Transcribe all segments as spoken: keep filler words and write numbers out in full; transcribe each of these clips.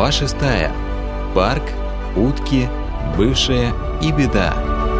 Глава шестая. Парк, утки, бывшая и беда.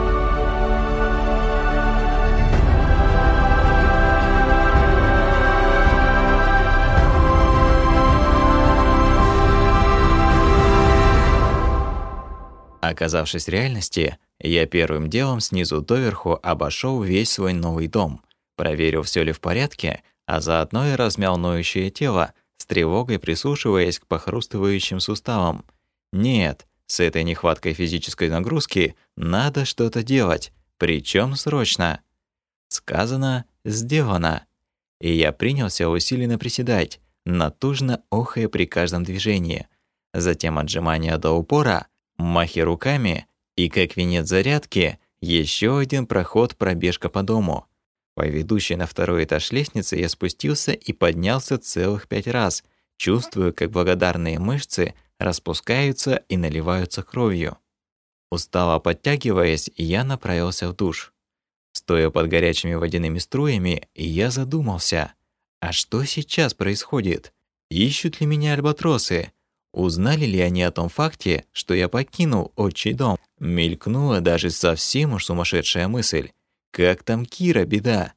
Оказавшись в реальности, я первым делом снизу доверху обошел весь свой новый дом, проверил, все ли в порядке, а заодно и размял ноющее тело, с тревогой прислушиваясь к похрустывающим суставам. Нет, с этой нехваткой физической нагрузки надо что-то делать, причем срочно. Сказано, сделано. И я принялся усиленно приседать, натужно охая при каждом движении. Затем отжимания до упора, махи руками и, как венец зарядки, еще один проход-пробежка по дому. По ведущей на второй этаж лестницы я спустился и поднялся целых пять раз, чувствуя, как благодарные мышцы распускаются и наливаются кровью. Устало подтягиваясь, я направился в душ. Стоя под горячими водяными струями, я задумался, а что сейчас происходит? Ищут ли меня альбатросы? Узнали ли они о том факте, что я покинул отчий дом? Мелькнула даже совсем уж сумасшедшая мысль. Как там Кира, беда?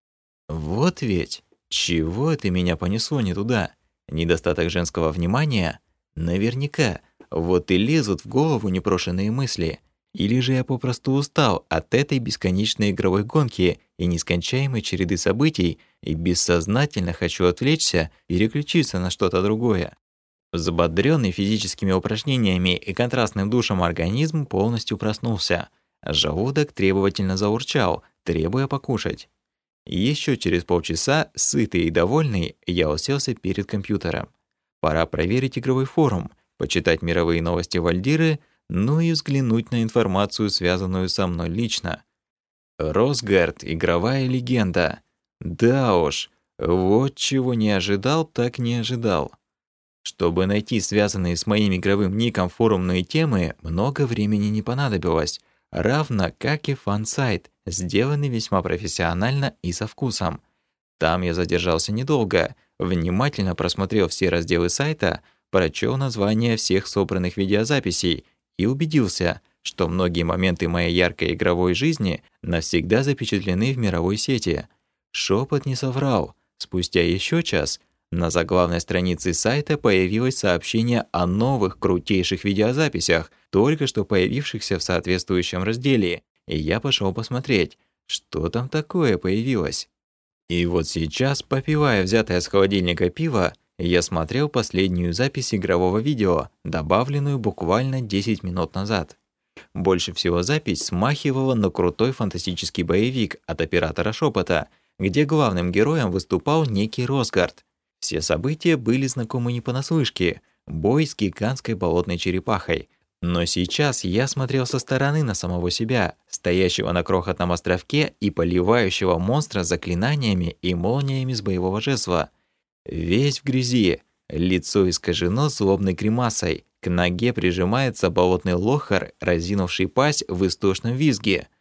Вот ведь, чего это меня понесло не туда? Недостаток женского внимания? Наверняка, вот и лезут в голову непрошенные мысли. Или же я попросту устал от этой бесконечной игровой гонки и нескончаемой череды событий и бессознательно хочу отвлечься и переключиться на что-то другое. Взбодрённый физическими упражнениями и контрастным душем организм полностью проснулся. Желудок требовательно заурчал, требуя покушать. Еще через полчаса, сытый и довольный, я уселся перед компьютером. Пора проверить игровой форум, почитать мировые новости Вальдиры, ну и взглянуть на информацию, связанную со мной лично. Росгард — игровая легенда. Да уж, вот чего не ожидал, так не ожидал. Чтобы найти связанные с моим игровым ником форумные темы, много времени не понадобилось, равно как и фан-сайт, сделанный весьма профессионально и со вкусом. Там я задержался недолго, внимательно просмотрел все разделы сайта, прочел названия всех собранных видеозаписей и убедился, что многие моменты моей яркой игровой жизни навсегда запечатлены в мировой сети. Шепот не соврал. Спустя еще час на заглавной странице сайта появилось сообщение о новых крутейших видеозаписях, только что появившихся в соответствующем разделе, и я пошел посмотреть, что там такое появилось. И вот сейчас, попивая взятое с холодильника пиво, я смотрел последнюю запись игрового видео, добавленную буквально десять минут назад. Больше всего запись смахивала на крутой фантастический боевик от оператора Шепота, где главным героем выступал некий Росгард. Все события были знакомы не понаслышке, бой с гигантской болотной черепахой. Но сейчас я смотрел со стороны на самого себя, стоящего на крохотном островке и поливающего монстра заклинаниями и молниями с боевого жезла. Весь в грязи, лицо искажено злобной гримасой, к ноге прижимается болотный лохар, разинувший пасть в истошном визге.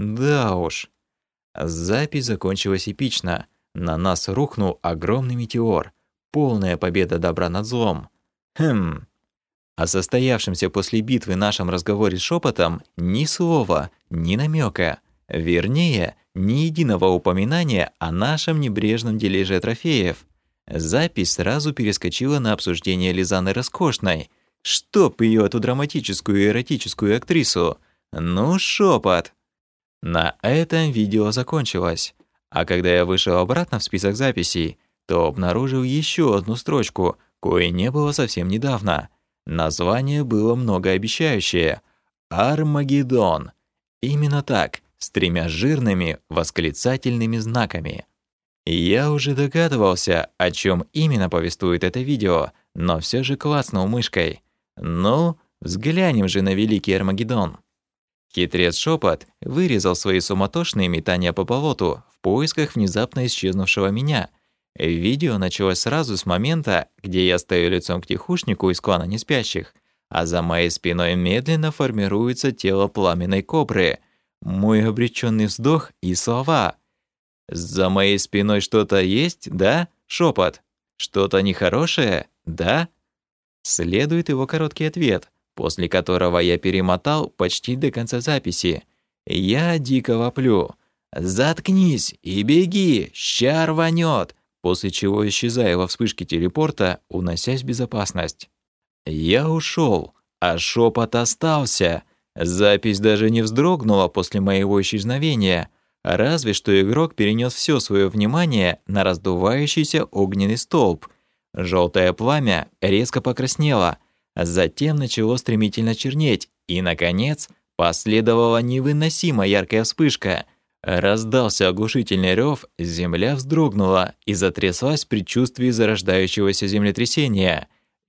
Да уж. Запись закончилась эпично. На нас рухнул огромный метеор. Полная победа добра над злом. Хм. О состоявшемся после битвы нашем разговоре с Шепотом ни слова, ни намека. Вернее, ни единого упоминания о нашем небрежном дележе трофеев. Запись сразу перескочила на обсуждение Лизаны Роскошной. Чтоб ее, эту драматическую и эротическую актрису. Ну, Шепот. На этом видео закончилось. А когда я вышел обратно в список записей, то обнаружил еще одну строчку, кое не было совсем недавно. Название было многообещающее — «Армагеддон». Именно так, с тремя жирными восклицательными знаками. Я уже догадывался, о чем именно повествует это видео, но все же клацнул мышкой. Ну, взглянем же на великий Армагеддон. Хитрец Шепот вырезал свои суматошные метания по болоту в поисках внезапно исчезнувшего меня. Видео началось сразу с момента, где я стою лицом к тихушнику из клана Неспящих, а за моей спиной медленно формируется тело пламенной кобры. Мой обреченный вздох и слова. «За моей спиной что-то есть, да, Шепот? Что-то нехорошее, да?» Следует его короткий ответ, после которого я перемотал почти до конца записи. Я дико воплю: «Заткнись и беги, ща рванет!», после чего исчезаю во вспышке телепорта, уносясь в безопасность. Я ушел, а шепот остался. Запись даже не вздрогнула после моего исчезновения, разве что игрок перенес все свое внимание на раздувающийся огненный столб. Желтое пламя резко покраснело, затем начало стремительно чернеть, и, наконец, последовала невыносимо яркая вспышка. Раздался оглушительный рев, земля вздрогнула и затряслась в предчувствии зарождающегося землетрясения.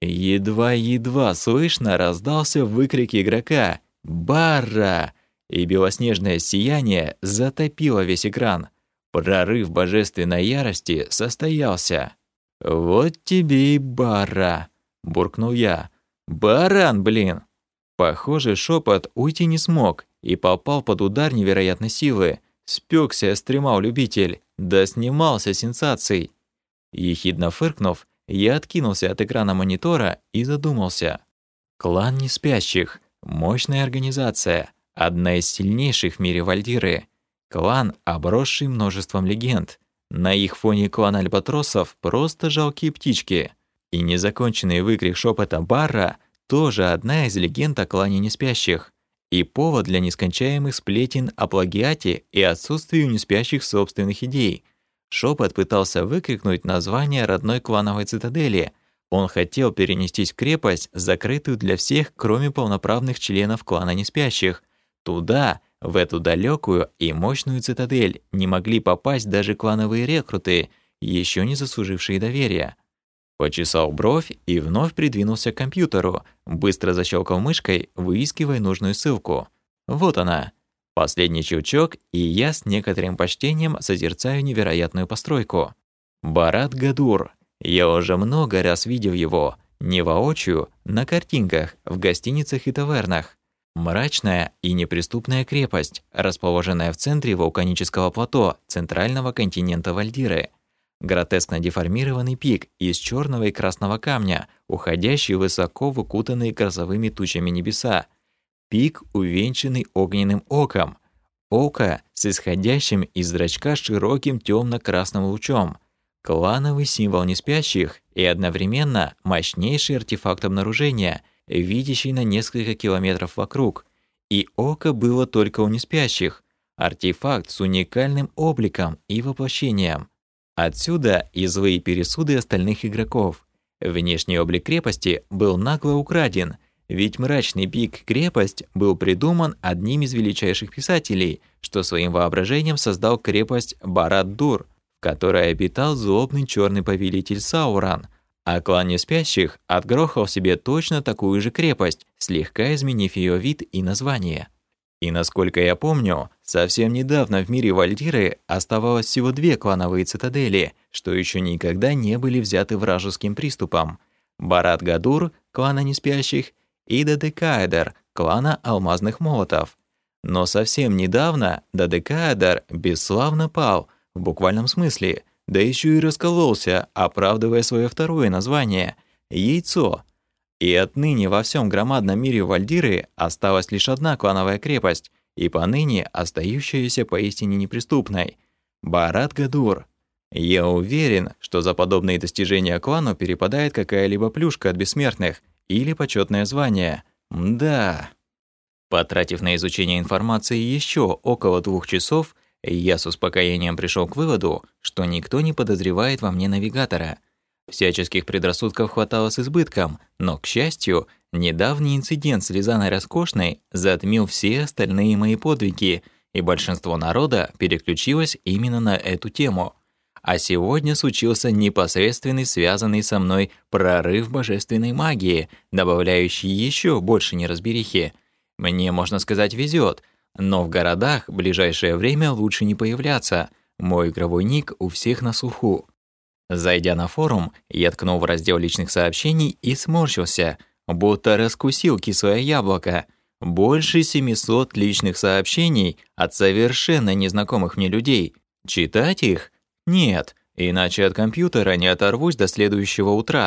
Едва-едва слышно раздался выкрик игрока «Барра!», и белоснежное сияние затопило весь экран. Прорыв божественной ярости состоялся. «Вот тебе и Барра!» – буркнул я. «Баран, блин!» Похоже, шепот уйти не смог и попал под удар невероятной силы. Спекся стремал-любитель, да снимался сенсаций. Ехидно фыркнув, я откинулся от экрана монитора и задумался. Клан Неспящих – мощная организация, одна из сильнейших в мире Вальдиры. Клан, обросший множеством легенд. На их фоне клан Альбатросов просто жалкие птички. И незаконченный выкрик шепота Барра тоже одна из легенд о клане Неспящих. И повод для нескончаемых сплетен о плагиате и отсутствии у Неспящих собственных идей. Шепот пытался выкрикнуть название родной клановой цитадели. Он хотел перенестись в крепость, закрытую для всех, кроме полноправных членов клана Неспящих. Туда, в эту далекую и мощную цитадель, не могли попасть даже клановые рекруты, еще не заслужившие доверия. Почесал бровь и вновь придвинулся к компьютеру, быстро защелкал мышкой, выискивая нужную ссылку. Вот она. Последний щелчок, и я с некоторым почтением созерцаю невероятную постройку. Барат-Гадур. Я уже много раз видел его, не воочию, на картинках, в гостиницах и тавернах. Мрачная и неприступная крепость, расположенная в центре вулканического плато центрального континента Вальдиры. Гротескно деформированный пик из черного и красного камня, уходящий высоко в укутанные грозовыми тучами небеса. Пик, увенчанный огненным оком. Око с исходящим из зрачка широким темно-красным лучом. Клановый символ Неспящих и одновременно мощнейший артефакт обнаружения, видящий на несколько километров вокруг. И око было только у Неспящих. Артефакт с уникальным обликом и воплощением. Отсюда и злые пересуды остальных игроков. Внешний облик крепости был нагло украден, ведь мрачный пик-крепость был придуман одним из величайших писателей, что своим воображением создал крепость Барад-Дур, в которой обитал злобный черный повелитель Сауран, а клан Неспящих отгрохал себе точно такую же крепость, слегка изменив ее вид и название. И насколько я помню, совсем недавно в мире Вальдиры оставалось всего две клановые цитадели, что еще никогда не были взяты вражеским приступом. Барат-Гадур, клана Неспящих, и Додекаэдер, клана Алмазных Молотов. Но совсем недавно Додекаэдер бесславно пал, в буквальном смысле, да еще и раскололся, оправдывая свое второе название – Яйцо. И отныне во всем громадном мире Вальдиры осталась лишь одна клановая крепость, и поныне остающаяся поистине неприступной – Барат-Гадур. Я уверен, что за подобные достижения клану перепадает какая-либо плюшка от бессмертных или почетное звание. Да. Потратив на изучение информации еще около двух часов, я с успокоением пришел к выводу, что никто не подозревает во мне навигатора. Всяческих предрассудков хватало с избытком, но, к счастью, недавний инцидент с Лизаной Роскошной затмил все остальные мои подвиги, и большинство народа переключилось именно на эту тему. А сегодня случился непосредственный связанный со мной прорыв божественной магии, добавляющий еще больше неразберихи. Мне, можно сказать, везет, но в городах в ближайшее время лучше не появляться. Мой игровой ник у всех на слуху. Зайдя на форум, я ткнул в раздел личных сообщений и сморщился, будто раскусил кислое яблоко. Больше семисот личных сообщений от совершенно незнакомых мне людей. Читать их? Нет, иначе от компьютера не оторвусь до следующего утра.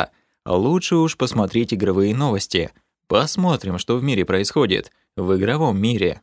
Лучше уж посмотреть игровые новости. Посмотрим, что в мире происходит, в игровом мире.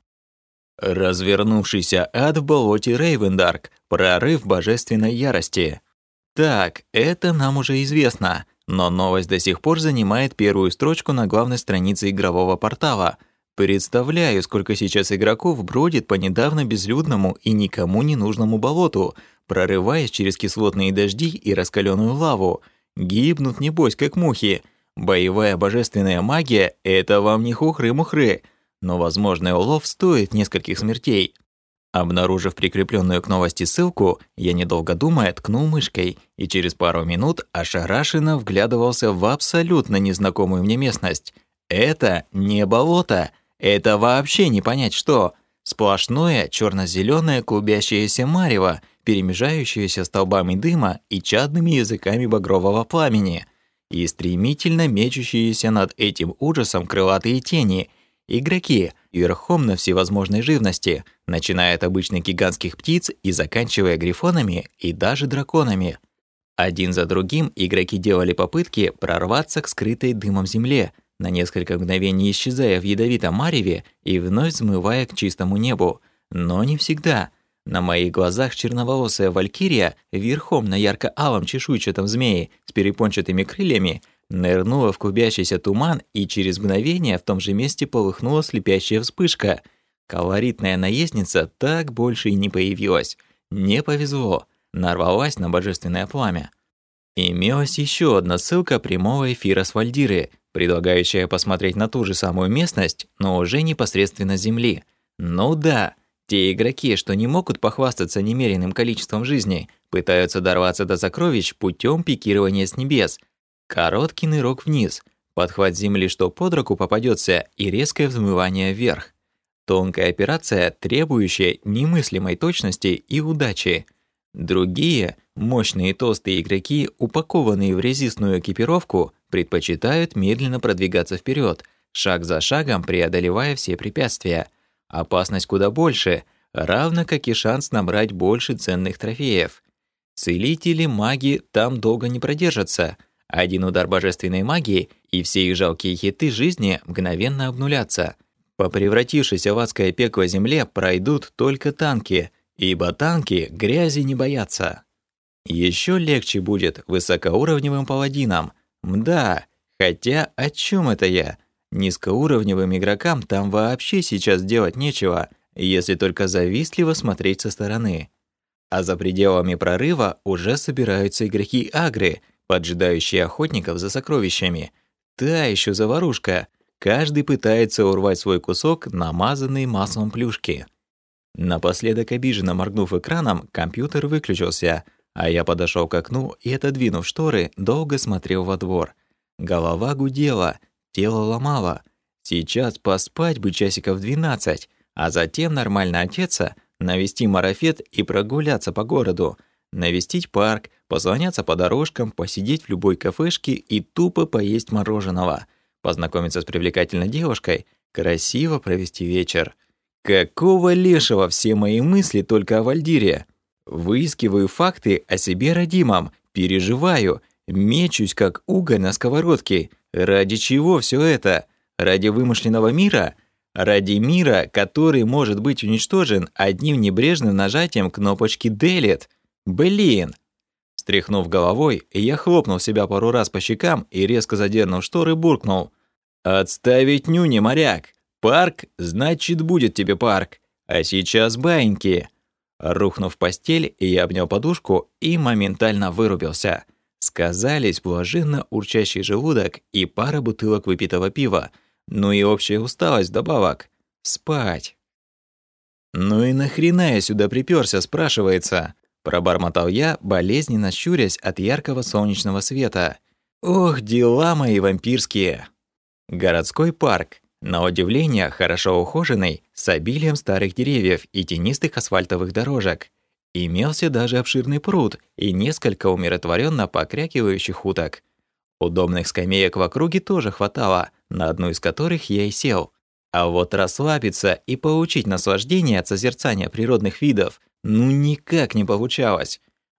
Развернувшийся ад в болоте Рейвендарк. Прорыв божественной ярости. Так, это нам уже известно, но новость до сих пор занимает первую строчку на главной странице игрового портала. Представляю, сколько сейчас игроков бродит по недавно безлюдному и никому не нужному болоту, прорываясь через кислотные дожди и раскаленную лаву. Гибнут, небось, как мухи. Боевая божественная магия — это вам не хухры-мухры, но возможный улов стоит нескольких смертей. Обнаружив прикрепленную к новости ссылку, я, недолго думая, ткнул мышкой и через пару минут ошарашенно вглядывался в абсолютно незнакомую мне местность. Это не болото, это вообще не понять что. Сплошное черно-зеленое клубящееся марево, перемежающееся столбами дыма и чадными языками багрового пламени, и стремительно мечущиеся над этим ужасом крылатые тени. Игроки верхом на всевозможной живности, начиная от обычных гигантских птиц и заканчивая грифонами и даже драконами. Один за другим игроки делали попытки прорваться к скрытой дымом земле, на несколько мгновений исчезая в ядовитом мареве и вновь взмывая к чистому небу. Но не всегда. На моих глазах черноволосая валькирия верхом на ярко-алом чешуйчатом змее с перепончатыми крыльями нырнула в клубящийся туман, и через мгновение в том же месте полыхнула слепящая вспышка. Колоритная наездница так больше и не появилась. Не повезло, нарвалась на божественное пламя. Имелась еще одна ссылка прямого эфира с Вальдиры, предлагающая посмотреть на ту же самую местность, но уже непосредственно с Земли. Ну да, те игроки, что не могут похвастаться немеренным количеством жизней, пытаются дорваться до сокровищ путем пикирования с небес. Короткий нырок вниз, подхват земли, что под руку попадется, и резкое взмывание вверх. Тонкая операция, требующая немыслимой точности и удачи. Другие, мощные и толстые игроки, упакованные в резистную экипировку, предпочитают медленно продвигаться вперед, шаг за шагом преодолевая все препятствия. Опасность куда больше, равно как и шанс набрать больше ценных трофеев. Целители-маги там долго не продержатся. Один удар божественной магии, и все их жалкие хиты жизни мгновенно обнулятся. По превратившейся в адское пекло земле пройдут только танки, ибо танки грязи не боятся. Еще легче будет высокоуровневым паладинам. Мда, хотя о чем это я? Низкоуровневым игрокам там вообще сейчас делать нечего, если только завистливо смотреть со стороны. А за пределами прорыва уже собираются игроки-агры, поджидающие охотников за сокровищами. Та еще заварушка. Каждый пытается урвать свой кусок намазанной маслом плюшки. Напоследок, обиженно моргнув экраном, компьютер выключился, а я подошел к окну и, отодвинув шторы, долго смотрел во двор. Голова гудела, тело ломало. Сейчас поспать бы часиков двенадцать, а затем нормально одеться, навести марафет и прогуляться по городу, навестить парк, позвоняться по дорожкам, посидеть в любой кафешке и тупо поесть мороженого, познакомиться с привлекательной девушкой, красиво провести вечер. Какого лешего все мои мысли только о Вальдире? Выискиваю факты о себе родимом, переживаю, мечусь как уголь на сковородке. Ради чего все это? Ради вымышленного мира? Ради мира, который может быть уничтожен одним небрежным нажатием кнопочки «Delete». Блин! Стряхнув головой, я хлопнул себя пару раз по щекам и, резко задернув шторы, буркнул: «Отставить нюни, моряк! Парк, значит, будет тебе парк! А сейчас баиньки!» Рухнув в постель, я обнял подушку и моментально вырубился. Сказались блаженно урчащий желудок и пара бутылок выпитого пива, ну и общая усталость вдобавок. Спать. «Ну и нахрена я сюда припёрся, спрашивается?» Пробормотал я, болезненно щурясь от яркого солнечного света. Ох, дела мои вампирские. Городской парк, на удивление хорошо ухоженный, с обилием старых деревьев и тенистых асфальтовых дорожек. Имелся даже обширный пруд и несколько умиротворенно покрякивающих уток. Удобных скамеек в округе тоже хватало, на одну из которых я и сел. А вот расслабиться и получить наслаждение от созерцания природных видов ну никак не получалось.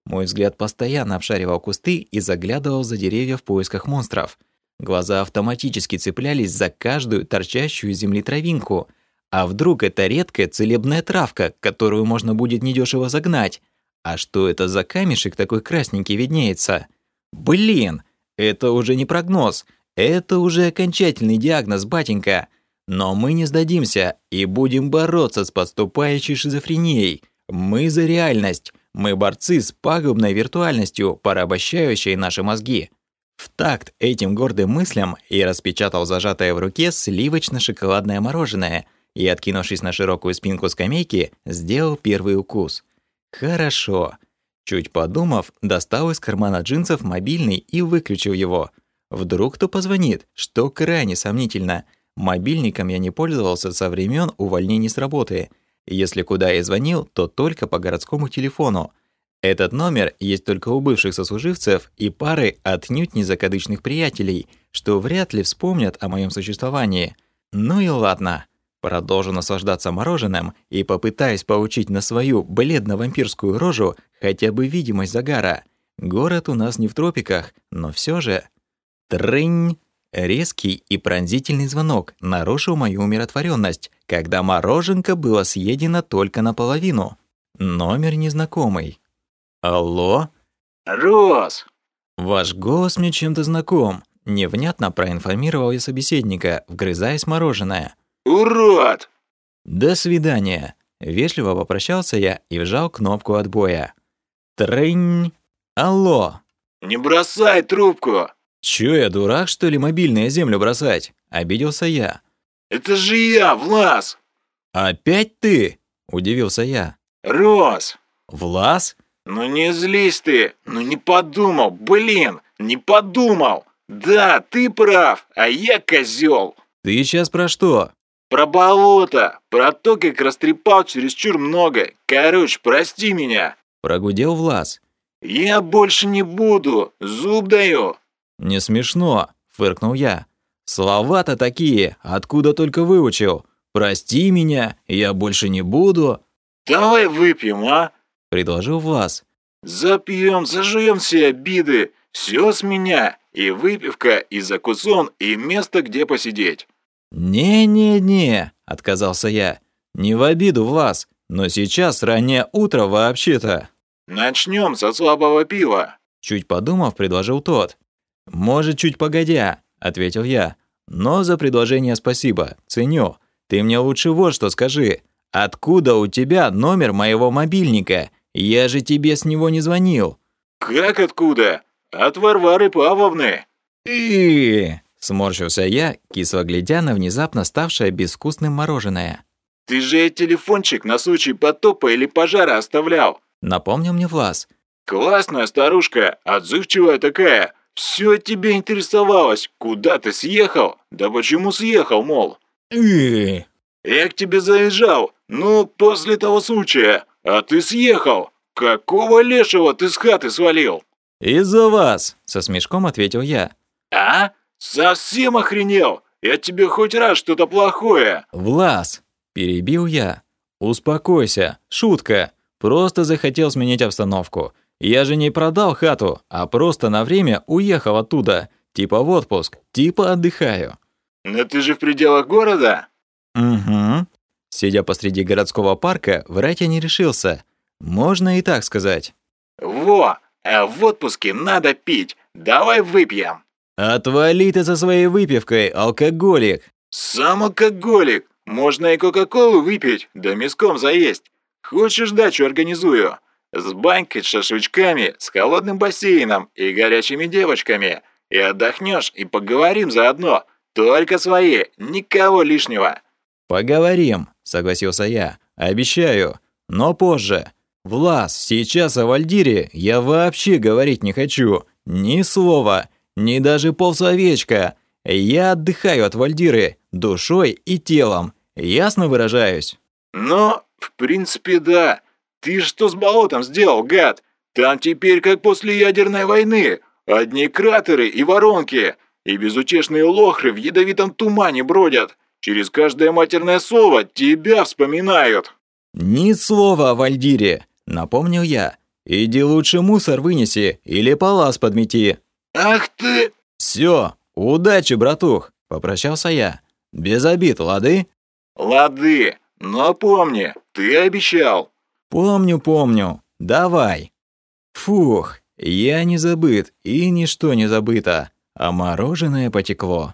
Мой взгляд постоянно обшаривал кусты и заглядывал за деревья в поисках монстров. Глаза автоматически цеплялись за каждую торчащую из земли травинку. А вдруг это редкая целебная травка, которую можно будет недешево загнать? А что это за камешек такой красненький виднеется? Блин, это уже не прогноз, это уже окончательный диагноз, батенька. Но мы не сдадимся и будем бороться с подступающей шизофренией. Мы за реальность, мы борцы с пагубной виртуальностью, порабощающей наши мозги. В такт этим гордым мыслям я распечатал зажатое в руке сливочно-шоколадное мороженое и, откинувшись на широкую спинку скамейки, сделал первый укус. Хорошо. Чуть подумав, достал из кармана джинсов мобильный и выключил его. Вдруг кто позвонит, что крайне сомнительно. Мобильником я не пользовался со времен увольнений с работы. Если куда я звонил, то только по городскому телефону. Этот номер есть только у бывших сослуживцев и пары отнюдь незакадычных приятелей, что вряд ли вспомнят о моем существовании. Ну и ладно. Продолжу наслаждаться мороженым и попытаюсь получить на свою бледно-вампирскую рожу хотя бы видимость загара. Город у нас не в тропиках, но все же... Трынь! Резкий и пронзительный звонок нарушил мою умиротворенность, когда мороженка было съедено только наполовину. Номер незнакомый. Алло? Рос! Ваш голос мне чем-то знаком. Невнятно проинформировал я собеседника, вгрызаясь в мороженое. Урод! До свидания. Вежливо попрощался я и вжал кнопку отбоя. Трынь! Алло! Не бросай трубку! Чё, я дурак, что ли, мобильное землю бросать? Обиделся я. Это же я, Влас! Опять ты? Удивился я. Рос! Влас? Ну не злись ты! Ну не подумал, блин! Не подумал! Да, ты прав, а я козёл! Ты сейчас про что? Про болото! Про то, как растрепал чересчур много! Короче, прости меня! Прогудел Влас. Я больше не буду! Зуб даю! Не смешно, фыркнул я. Слова-то такие, откуда только выучил. Прости меня, я больше не буду. Давай выпьем, а? Предложил Влас. Запьем, зажуем все обиды. Все с меня. И выпивка, и закусон, и место, где посидеть. «Не-не-не», — отказался я. «Не в обиду, Влас, но сейчас раннее утро вообще-то». Начнем со слабого пива. Чуть подумав, предложил тот. «Может, чуть погодя», — ответил я. «Но за предложение спасибо, ценю. Ты мне лучше вот что скажи. Откуда у тебя номер моего мобильника? Я же тебе с него не звонил». Как откуда? От Варвары Павловны. И сморщился я, кисло глядя на внезапно ставшее безвкусным мороженое. Ты же ей телефончик на случай потопа или пожара оставлял. Напомнил мне Влас. Классная старушка, отзывчивая такая. Все от тебя интересовалась. Куда ты съехал? Да почему съехал, мол? И Я к тебе заезжал, ну, после того случая. А ты съехал. Какого лешего ты с хаты свалил? «Из-за вас», — со смешком ответил я. А? Совсем охренел? Я тебе хоть раз что-то плохое. «Влас», — перебил я. «Успокойся, шутка. Просто захотел сменить обстановку. Я же не продал хату, а просто на время уехал оттуда. Типа в отпуск, типа отдыхаю». Но ты же в пределах города? «Угу». Сидя посреди городского парка, врать я не решился. Можно и так сказать. Во, а в отпуске надо пить. Давай выпьем. «Отвали ты со своей выпивкой, алкоголик!» Сам алкоголик. Можно и кока-колу выпить, да мяском заесть. Хочешь дачу организую? С банькой, с шашлычками, с холодным бассейном и горячими девочками. И отдохнешь, и поговорим заодно. Только свои, никого лишнего. «Поговорим», — согласился я. «Обещаю. Но позже. Влас, сейчас о Вальдире я вообще говорить не хочу. Ни слова, ни даже полсловечка. Я отдыхаю от Вальдиры душой и телом. Ясно выражаюсь?» Ну, в принципе, да. Ты что с болотом сделал, гад? Там теперь как после ядерной войны. Одни кратеры и воронки. И безутешные лохры в ядовитом тумане бродят. Через каждое матерное слово тебя вспоминают. «Ни слова о Вальдире», — напомнил я. Иди лучше мусор вынеси или палас подмети». «Ах ты!» «Всё, удачи, братух», — попрощался я. «Без обид, лады?» «Лады, но помни, ты обещал». «Помню, помню. Давай». Фух, я не забыт, и ничто не забыто, а мороженое потекло.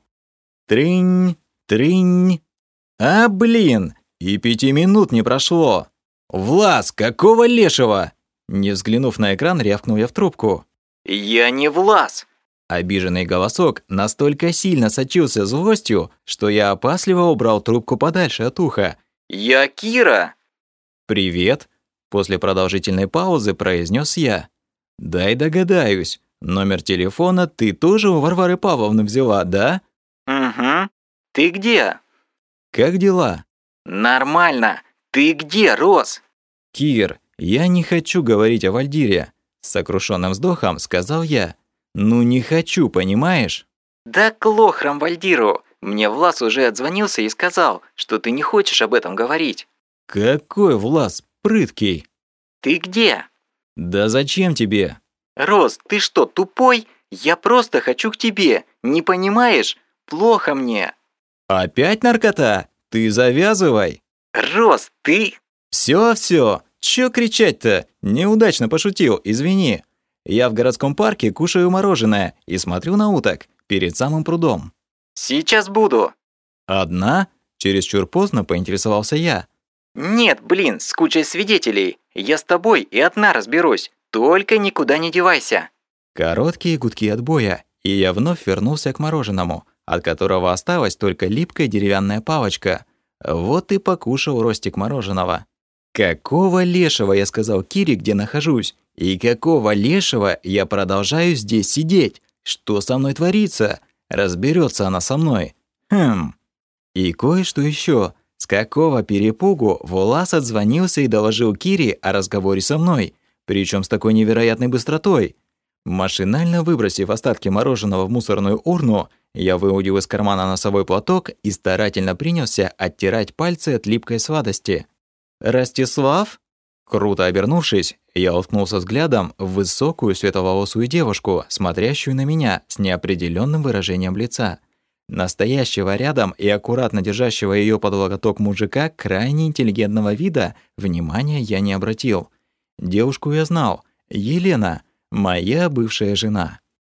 Трынь, трынь. А, блин, и пяти минут не прошло. «Влас, какого лешего?» Не взглянув на экран, рявкнул я в трубку. «Я не Влас!» Обиженный голосок настолько сильно сочился злостью, что я опасливо убрал трубку подальше от уха. «Я Кира!» «Привет!» После продолжительной паузы произнес я. «Дай догадаюсь, номер телефона ты тоже у Варвары Павловны взяла, да?» «Угу. Ты где?» «Как дела?» «Нормально. Ты где, Рос?» «Кир, я не хочу говорить о Вальдире», — с сокрушенным вздохом сказал я. «Ну не хочу, понимаешь?» «Да к лохрам Вальдиру. Мне Влас уже отзвонился и сказал, что ты не хочешь об этом говорить». «Какой Влас, прыткий?» «Ты где?» «Да зачем тебе?» «Рос, ты что, тупой? Я просто хочу к тебе. Не понимаешь? Плохо мне». «Опять наркота? Ты завязывай!» «Рос, ты...» «Всё, всё, чё кричать-то? Неудачно пошутил, извини. Я в городском парке кушаю мороженое и смотрю на уток перед самым прудом». «Сейчас буду». «Одна?» – чересчур поздно поинтересовался я. «Нет, блин, с кучей свидетелей. Я с тобой и одна разберусь. Только никуда не девайся». Короткие гудки отбоя, и я вновь вернулся к мороженому, от которого осталась только липкая деревянная палочка. Вот и покушал Ростик мороженого. Какого лешего я сказал Кире, где нахожусь? И какого лешего я продолжаю здесь сидеть? Что со мной творится? Разберется она со мной. Хм. И кое-что еще. С какого перепугу Влас отзвонился и доложил Кире о разговоре со мной, причем с такой невероятной быстротой. Машинально выбросив остатки мороженого в мусорную урну, я выудил из кармана носовой платок и старательно принялся оттирать пальцы от липкой сладости. «Ростислав?» Круто обернувшись, я уткнулся взглядом в высокую светловолосую девушку, смотрящую на меня с неопределенным выражением лица. Настоящего рядом и аккуратно держащего ее под локоток мужика крайне интеллигентного вида внимания я не обратил. Девушку я знал. Елена, моя бывшая жена.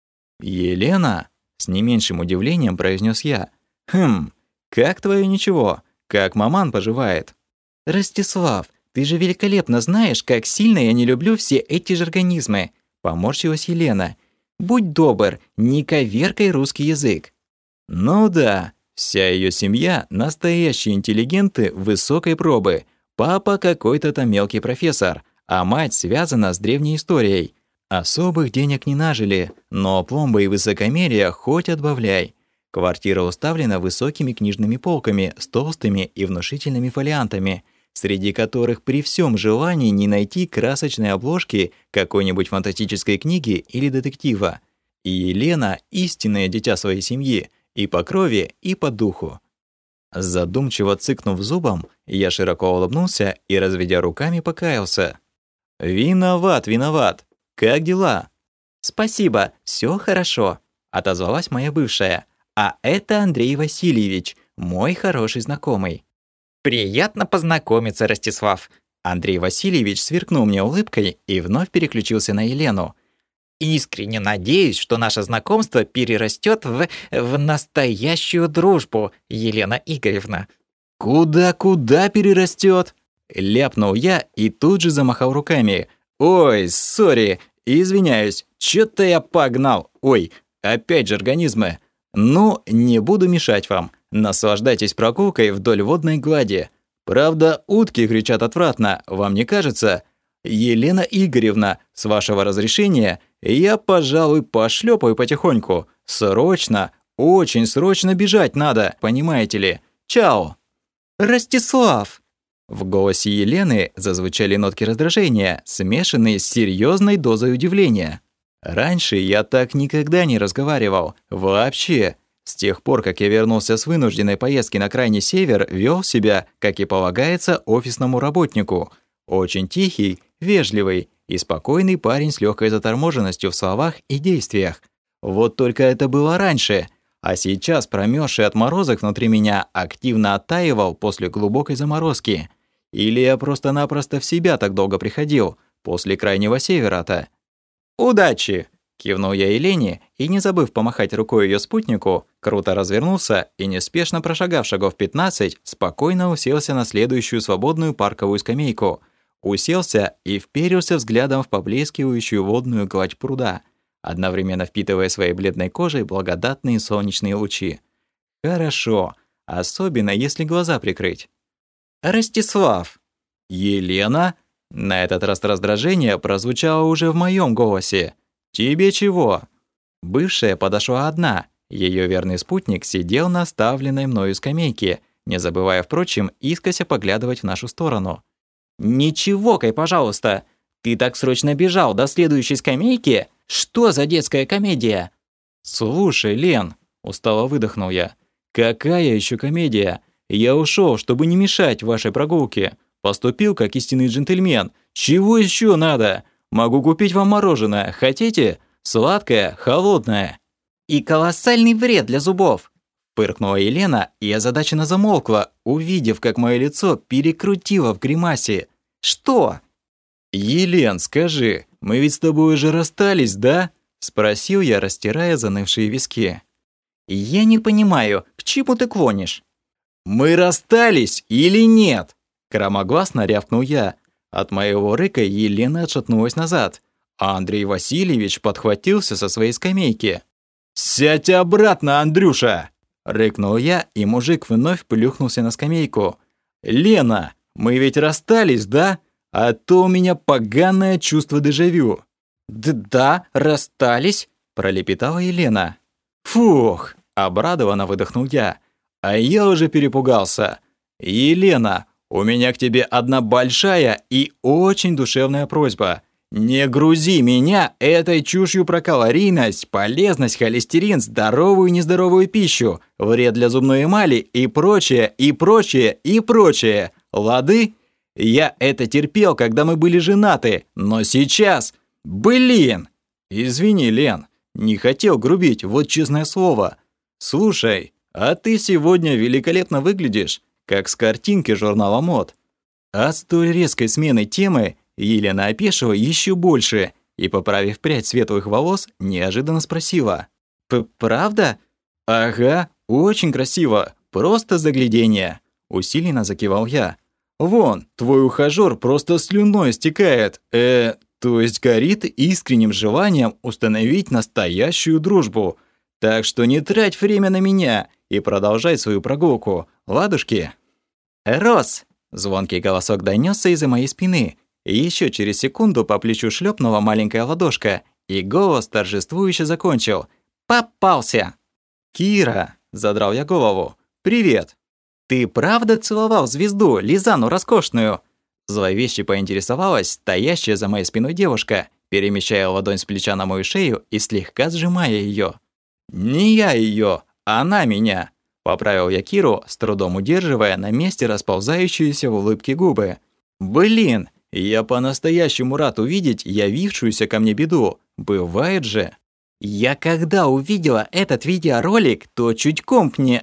«Елена?» — с не меньшим удивлением произнес я. «Хм, как твое ничего? Как маман поживает?» «Ростислав, ты же великолепно знаешь, как сильно я не люблю все эти жаргонизмы», — поморщилась Елена. «Будь добр, не коверкай русский язык». Ну да, вся ее семья — настоящие интеллигенты высокой пробы. Папа какой-то там мелкий профессор, а мать связана с древней историей. Особых денег не нажили, но пломбы и высокомерие хоть отбавляй. Квартира уставлена высокими книжными полками с толстыми и внушительными фолиантами, среди которых при всем желании не найти красочной обложки какой-нибудь фантастической книги или детектива. И Елена — истинное дитя своей семьи, и по крови, и по духу. Задумчиво цыкнув зубом, я широко улыбнулся и, разведя руками, покаялся. «Виноват, виноват. Как дела?» «Спасибо, все хорошо», — отозвалась моя бывшая. «А это Андрей Васильевич, мой хороший знакомый». «Приятно познакомиться, Ростислав». Андрей Васильевич сверкнул мне улыбкой и вновь переключился на Елену. «Искренне надеюсь, что наше знакомство перерастет в, в настоящую дружбу, Елена Игоревна». «Куда-куда перерастет?» Ляпнул я и тут же замахал руками. «Ой, сори, извиняюсь, чё-то я погнал. Ой, опять же организмы. Ну, не буду мешать вам. Наслаждайтесь прогулкой вдоль водной глади. Правда, утки кричат отвратно, вам не кажется? Елена Игоревна, с вашего разрешения, я, пожалуй, пошлепаю потихоньку. Срочно, очень срочно бежать надо, понимаете ли. Чао!» «Ростислав!» В голосе Елены зазвучали нотки раздражения, смешанные с серьезной дозой удивления. Раньше я так никогда не разговаривал. Вообще. С тех пор, как я вернулся с вынужденной поездки на крайний север, вел себя, как и полагается, офисному работнику. Очень тихий, вежливый, и спокойный парень с легкой заторможенностью в словах и действиях. Вот только это было раньше, а сейчас промёрзший от морозок внутри меня активно оттаивал после глубокой заморозки. Или я просто-напросто в себя так долго приходил, после крайнего севера-то. «Удачи!» — кивнул я Елене, и, не забыв помахать рукой ее спутнику, круто развернулся и, неспешно прошагав шагов пятнадцать, спокойно уселся на следующую свободную парковую скамейку. Уселся и вперился взглядом в поблескивающую водную гладь пруда, одновременно впитывая своей бледной кожей благодатные солнечные лучи. Хорошо, особенно если глаза прикрыть. «Ростислав!» «Елена?» На этот раз раздражение прозвучало уже в моем голосе. «Тебе чего?» Бывшая подошла одна. Ее верный спутник сидел на оставленной мною скамейке, не забывая, впрочем, искося поглядывать в нашу сторону. «Ничего-кай, пожалуйста! Ты так срочно бежал до следующей скамейки? Что за детская комедия?» «Слушай, Лен», — устало выдохнул я, — «какая еще комедия? Я ушел, чтобы не мешать вашей прогулке. Поступил как истинный джентльмен. Чего еще надо? Могу купить вам мороженое. Хотите? Сладкое, холодное». «И колоссальный вред для зубов», — фыркнула Елена, и озадаченно замолкла, увидев, как мое лицо перекрутило в гримасе. «Что?» «Елен, скажи, мы ведь с тобой уже расстались, да?» — спросил я, растирая занывшие виски. «Я не понимаю, к чему ты клонишь?» «Мы расстались или нет?» — громогласно рявкнул я. От моего рыка Елена отшатнулась назад, а Андрей Васильевич подхватился со своей скамейки. «Сядь обратно, Андрюша!» — рыкнул я, и мужик вновь плюхнулся на скамейку. «Лена, мы ведь расстались, да? А то у меня поганое чувство дежавю». «Да, расстались», — пролепетала Елена. «Фух!» — обрадованно выдохнул я. А я уже перепугался. «Елена, у меня к тебе одна большая и очень душевная просьба. Не грузи меня этой чушью про калорийность, полезность, холестерин, здоровую и нездоровую пищу, вред для зубной эмали и прочее, и прочее, и прочее. Лады? Я это терпел, когда мы были женаты, но сейчас... Блин! Извини, Лен, не хотел грубить, вот честное слово. Слушай, а ты сегодня великолепно выглядишь, как с картинки журнала мод». От столь резкой смены темы Елена опешила еще больше и, поправив прядь светлых волос, неожиданно спросила. «Правда?» «Ага, очень красиво, просто загляденье», — усиленно закивал я. «Вон, твой ухажёр просто слюной стекает, э, то есть горит искренним желанием установить настоящую дружбу. Так что не трать время на меня и продолжай свою прогулку, ладушки?» «Рос!» — звонкий голосок донёсся из-за моей спины. Еще через секунду по плечу шлепнула маленькая ладошка, и голос торжествующе закончил. «Попался!» «Кира!» — задрал я голову. «Привет!» «Ты правда целовал звезду, Лизану роскошную?» Зловеще поинтересовалась стоящая за моей спиной девушка, перемещая ладонь с плеча на мою шею и слегка сжимая ее. «Не я ее, она меня!» — поправил я Киру, с трудом удерживая на месте расползающиеся в улыбке губы. «Блин, я по-настоящему рад увидеть явившуюся ко мне беду. Бывает же!» «Я когда увидела этот видеоролик, то чуть комп не...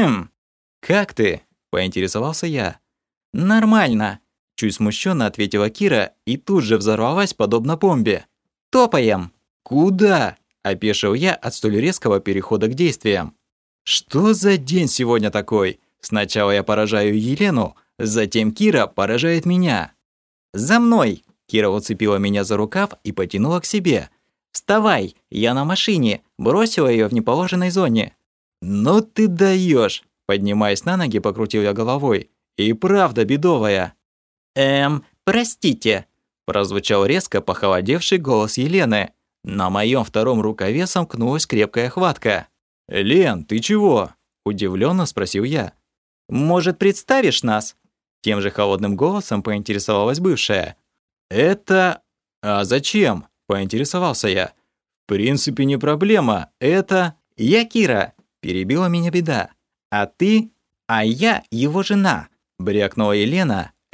«Как ты?» — поинтересовался я. «Нормально», — чуть смущенно ответила Кира и тут же взорвалась подобно бомбе. «Топаем!» «Куда?» — опешил я от столь резкого перехода к действиям. «Что за день сегодня такой? Сначала я поражаю Елену, затем Кира поражает меня». «За мной!» — Кира уцепила меня за рукав и потянула к себе. «Вставай, я на машине», бросила ее в неположенной зоне. «Ну ты даешь!» Поднимаясь на ноги, покрутил я головой. «И правда бедовая». «Эм, простите», прозвучал резко похолодевший голос Елены. На моем втором рукаве сомкнулась крепкая хватка. «Лен, ты чего?» удивленно спросил я. «Может, представишь нас?» Тем же холодным голосом поинтересовалась бывшая. «Это... А зачем?» поинтересовался я. «В принципе, не проблема. Это... Я Кира», перебила меня беда. «А ты? А я его жена», брякнула Елена.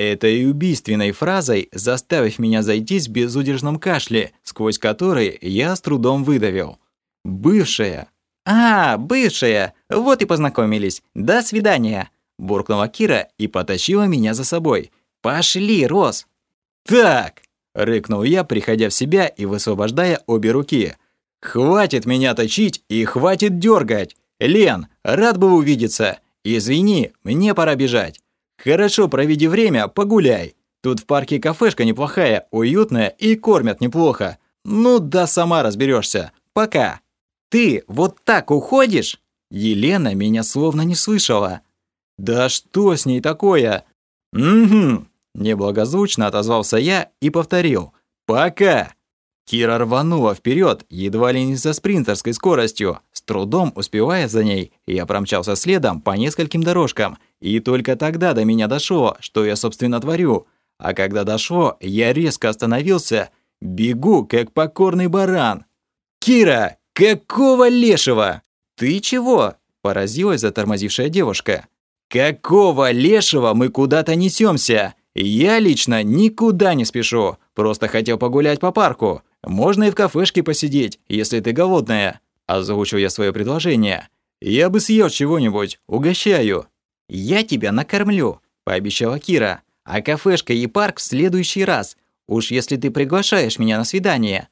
этой убийственной фразой заставив меня зайтись в безудержном кашле, сквозь который я с трудом выдавил. «Бывшая». «А, бывшая! Вот и познакомились. До свидания!» буркнула Кира и потащила меня за собой. «Пошли, Рос!» «Так!» – рыкнул я, приходя в себя и высвобождая обе руки. «Хватит меня точить и хватит дергать! Лен, рад бы увидеться! Извини, мне пора бежать. Хорошо проведи время, погуляй. Тут в парке кафешка неплохая, уютная и кормят неплохо. Ну да сама разберешься. Пока!» «Ты вот так уходишь?» Елена меня словно не слышала. «Да что с ней такое?» «Угу», – неблагозвучно отозвался я и повторил. «Пока». Кира рванула вперед, едва ли не со спринтерской скоростью. С трудом успевая за ней, я промчался следом по нескольким дорожкам. И только тогда до меня дошло, что я, собственно, творю. А когда дошло, я резко остановился. Бегу, как покорный баран. «Кира, какого лешего?» «Ты чего?» – поразилась затормозившая девушка. «Какого лешего мы куда-то несемся? Я лично никуда не спешу, просто хотел погулять по парку. Можно и в кафешке посидеть, если ты голодная». Озвучил я свое предложение. «Я бы съел чего-нибудь, угощаю». «Я тебя накормлю», – пообещала Кира. «А кафешка и парк в следующий раз. Уж если ты приглашаешь меня на свидание».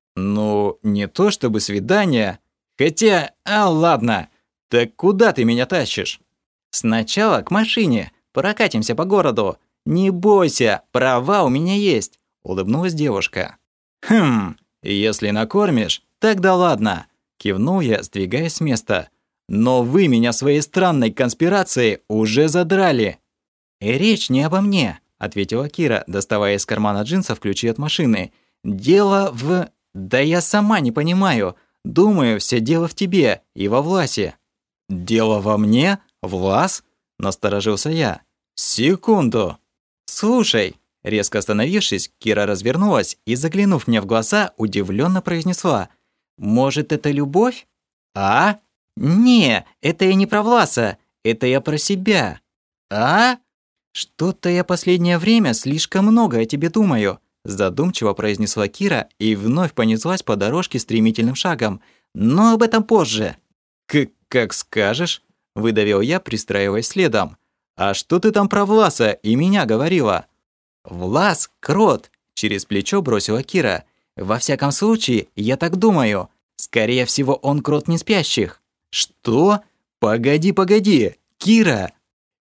«Ну, не то чтобы свидание. Хотя, а ладно. Так куда ты меня тащишь?» «Сначала к машине. Прокатимся по городу. Не бойся, права у меня есть», – улыбнулась девушка. «Хм, если накормишь, тогда ладно», – кивнул я, сдвигаясь с места. «Но вы меня своей странной конспирацией уже задрали». «Речь не обо мне», – ответила Кира, доставая из кармана джинсов ключи от машины. «Дело в... Да я сама не понимаю. Думаю, все дело в тебе и во Власе». «Дело во мне? Влас?» – насторожился я. «Секунду». «Слушай». Резко остановившись, Кира развернулась и, заглянув мне в глаза, удивленно произнесла. «Может, это любовь?» «А?» «Не, это я не про Власа, это я про себя». «А?» «Что-то я последнее время слишком много о тебе думаю», задумчиво произнесла Кира и вновь понеслась по дорожке стремительным шагом. «Но об этом позже». «К как скажешь», выдавил я, пристраиваясь следом. «А что ты там про Власа и меня говорила?» «Влас – крот», – через плечо бросила Кира. «Во всяком случае, я так думаю. Скорее всего, он крот не спящих». «Что? Погоди, погоди, Кира!»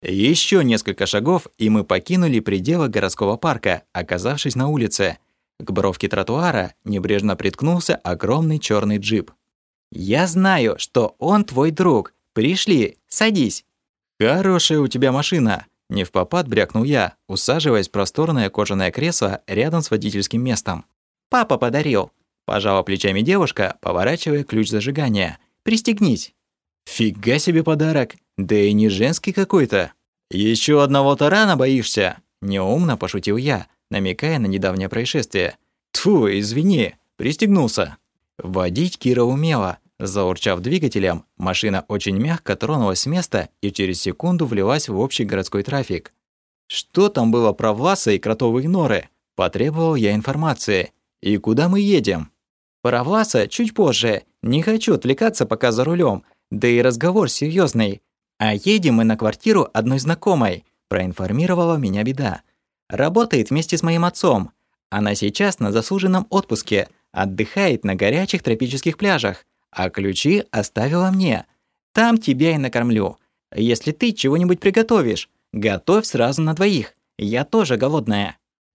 Еще несколько шагов, и мы покинули пределы городского парка, оказавшись на улице. К бровке тротуара небрежно приткнулся огромный черный джип. «Я знаю, что он твой друг. Пришли, садись». «Хорошая у тебя машина», – невпопад брякнул я, усаживаясь в просторное кожаное кресло рядом с водительским местом. «Папа подарил», – пожала плечами девушка, поворачивая ключ зажигания. «Пристегнись». «Фига себе подарок, да и не женский какой-то. Еще одного тарана боишься?» – неумно пошутил я, намекая на недавнее происшествие. «Тьфу, извини, пристегнулся». Водить Кира умела. Заурчав двигателем, машина очень мягко тронулась с места и через секунду влилась в общий городской трафик. «Что там было про Власа и кротовые норы?» – потребовал я информации. «И куда мы едем?» «Про Власа чуть позже. Не хочу отвлекаться пока за рулем. Да и разговор серьезный. А едем мы на квартиру одной знакомой», – проинформировала меня Беда. «Работает вместе с моим отцом. Она сейчас на заслуженном отпуске, отдыхает на горячих тропических пляжах, а ключи оставила мне. Там тебя и накормлю. Если ты чего-нибудь приготовишь, готовь сразу на двоих. Я тоже голодная».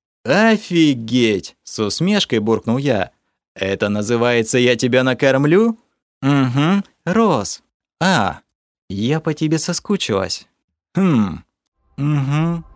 «Офигеть!» – с усмешкой буркнул я. «Это называется «я тебя накормлю»?» «Угу, Рос. «А, Я по тебе соскучилась». хм, «Угу».